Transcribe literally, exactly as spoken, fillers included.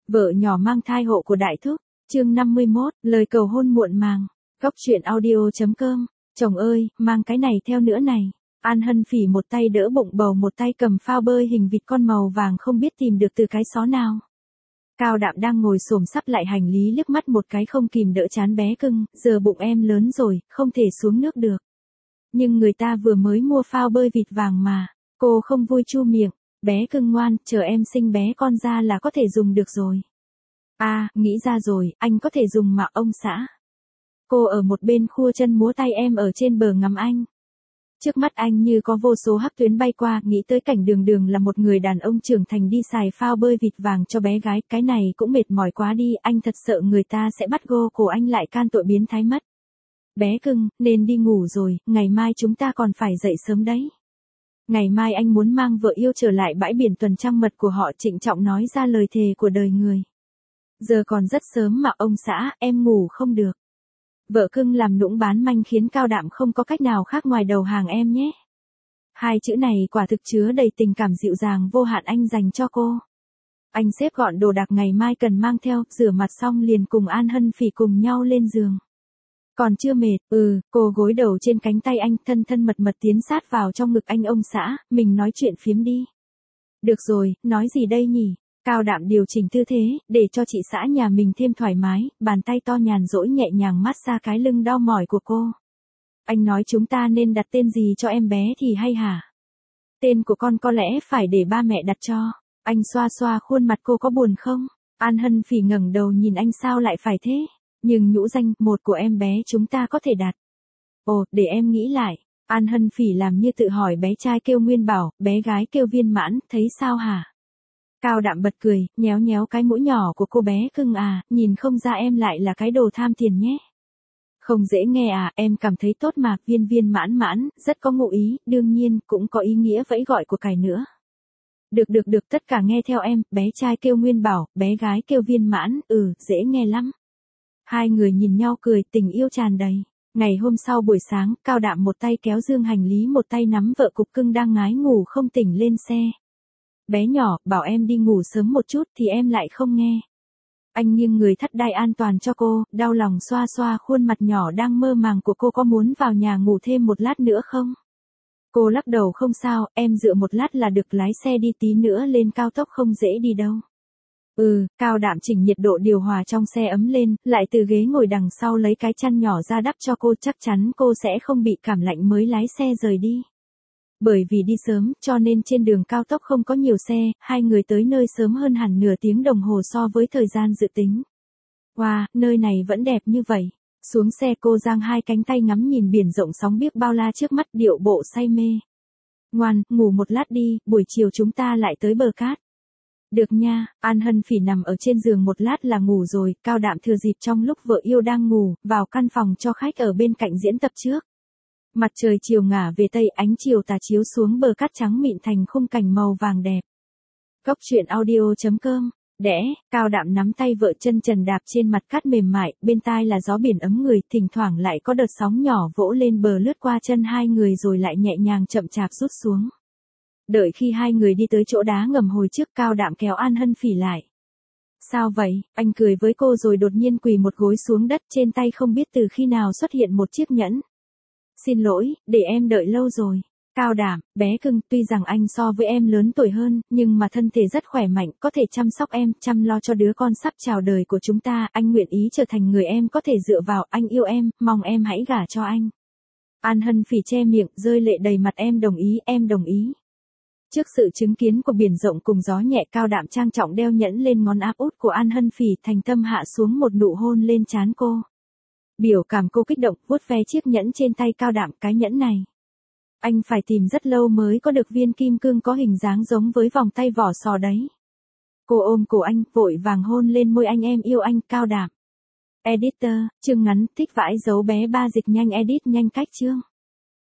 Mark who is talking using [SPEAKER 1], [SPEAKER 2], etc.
[SPEAKER 1] Vợ nhỏ mang thai hộ của đại thúc, chương năm mươi mốt, lời cầu hôn muộn màng. Góc truyện audio chấm com. Chồng ơi, mang cái này theo nữa này. An Hân Phỉ một tay đỡ bụng bầu, một tay cầm phao bơi hình vịt con màu vàng không biết tìm được từ cái xó nào. Cao Đạm đang ngồi xổm sắp lại hành lý, liếc mắt một cái không kìm đỡ chán bé cưng, giờ bụng em lớn rồi, không thể xuống nước được. Nhưng người ta vừa mới mua phao bơi vịt vàng mà. Cô không vui chu miệng. Bé cưng ngoan, chờ em sinh bé con ra là có thể dùng được rồi. À, nghĩ ra rồi, anh có thể dùng mà ông xã. Cô ở một bên khua chân múa tay, em ở trên bờ ngắm anh. Trước mắt anh như có vô số hắc tuyến bay qua, nghĩ tới cảnh Đường Đường là một người đàn ông trưởng thành đi xài phao bơi vịt vàng cho bé gái, cái này cũng mệt mỏi quá đi, anh thật sợ người ta sẽ bắt gô cổ anh lại can tội biến thái mất. Bé cưng, nên đi ngủ rồi, ngày mai chúng ta còn phải dậy sớm đấy. Ngày mai anh muốn mang vợ yêu trở lại bãi biển tuần trăng mật của họ, trịnh trọng nói ra lời thề của đời người. Giờ còn rất sớm mà ông xã, em ngủ không được. Vợ cưng làm nũng bán manh khiến Cao Đạm không có cách nào khác ngoài đầu hàng em nhé. Hai chữ này quả thực chứa đầy tình cảm dịu dàng vô hạn anh dành cho cô. Anh xếp gọn đồ đạc ngày mai cần mang theo, rửa mặt xong liền cùng An Hân Phỉ cùng nhau lên giường. Còn chưa mệt, ừ, cô gối đầu trên cánh tay anh, thân thân mật mật tiến sát vào trong ngực anh. Ông xã, mình nói chuyện phiếm đi. Được rồi, nói gì đây nhỉ? Cao Đạm điều chỉnh tư thế, để cho chị xã nhà mình thêm thoải mái, bàn tay to nhàn rỗi nhẹ nhàng massage cái lưng đau mỏi của cô. Anh nói chúng ta nên đặt tên gì cho em bé thì hay hả? Tên của con có lẽ phải để ba mẹ đặt cho. Anh xoa xoa khuôn mặt cô, có buồn không? An Hân Phỉ ngẩng đầu nhìn anh, sao lại phải thế? Nhưng nhũ danh một của em bé chúng ta có thể đặt. Ồ, để em nghĩ lại. An Hân Phỉ làm như tự hỏi, bé trai kêu Nguyên Bảo, bé gái kêu Viên Mãn, thấy sao hả? Cao Đạm bật cười, nhéo nhéo cái mũi nhỏ của cô. Bé cưng à, nhìn không ra em lại là cái đồ tham tiền nhé. Không dễ nghe à, em cảm thấy tốt mà. Viên Viên Mãn Mãn, rất có ngụ ý, đương nhiên, cũng có ý nghĩa vẫy gọi của cải nữa. Được được được, tất cả nghe theo em, bé trai kêu Nguyên Bảo, bé gái kêu Viên Mãn, ừ, dễ nghe lắm. Hai người nhìn nhau cười, tình yêu tràn đầy. Ngày hôm sau buổi sáng, Cao Đạm một tay kéo dương hành lý, một tay nắm vợ cục cưng đang ngái ngủ không tỉnh lên xe. Bé nhỏ, bảo em đi ngủ sớm một chút thì em lại không nghe. Anh nghiêng người thắt đai an toàn cho cô, đau lòng xoa xoa khuôn mặt nhỏ đang mơ màng của cô. Có muốn vào nhà ngủ thêm một lát nữa không? Cô lắc đầu, không sao, em dựa một lát là được, lái xe đi, tí nữa lên cao tốc không dễ đi đâu. Ừ, Cao Đạm chỉnh nhiệt độ điều hòa trong xe ấm lên, lại từ ghế ngồi đằng sau lấy cái chăn nhỏ ra đắp cho cô, chắc chắn cô sẽ không bị cảm lạnh mới lái xe rời đi. Bởi vì đi sớm, cho nên trên đường cao tốc không có nhiều xe, hai người tới nơi sớm hơn hẳn nửa tiếng đồng hồ so với thời gian dự tính. Wow, nơi này vẫn đẹp như vậy. Xuống xe cô giang hai cánh tay ngắm nhìn biển rộng sóng biếc bao la trước mắt, điệu bộ say mê. Ngoan, ngủ một lát đi, buổi chiều chúng ta lại tới bờ cát. Được nha. An Hân Phỉ nằm ở trên giường một lát là ngủ rồi. Cao Đạm thừa dịp trong lúc vợ yêu đang ngủ, vào căn phòng cho khách ở bên cạnh diễn tập trước. Mặt trời chiều ngả về tây, ánh chiều tà chiếu xuống bờ cát trắng mịn thành khung cảnh màu vàng đẹp. Góc truyện audio chấm com. Đẽ, Cao Đạm nắm tay vợ, chân trần đạp trên mặt cát mềm mại, bên tai là gió biển ấm người, thỉnh thoảng lại có đợt sóng nhỏ vỗ lên bờ lướt qua chân hai người rồi lại nhẹ nhàng chậm chạp rút xuống. Đợi khi hai người đi tới chỗ đá ngầm hồi trước, Cao Đạm kéo An Hân Phỉ lại. Sao vậy? Anh cười với cô rồi đột nhiên quỳ một gối xuống đất, trên tay không biết từ khi nào xuất hiện một chiếc nhẫn. Xin lỗi, để em đợi lâu rồi. Cao Đạm, bé cưng, tuy rằng anh so với em lớn tuổi hơn, nhưng mà thân thể rất khỏe mạnh, có thể chăm sóc em, chăm lo cho đứa con sắp chào đời của chúng ta, anh nguyện ý trở thành người em có thể dựa vào, anh yêu em, mong em hãy gả cho anh. An Hân Phỉ che miệng, rơi lệ đầy mặt. Em đồng ý, em đồng ý. Trước sự chứng kiến của biển rộng cùng gió nhẹ, Cao Đạm trang trọng đeo nhẫn lên ngón áp út của An Hân Phỉ, thành tâm hạ xuống một nụ hôn lên trán cô. Biểu cảm cô kích động, vuốt ve chiếc nhẫn trên tay Cao Đạm, cái nhẫn này. Anh phải tìm rất lâu mới có được viên kim cương có hình dáng giống với vòng tay vỏ sò đấy. Cô ôm cổ anh, vội vàng hôn lên môi anh. Em yêu anh, Cao Đạm. Editor, chương ngắn, thích vãi dấu bé ba dịch nhanh edit nhanh cách chương.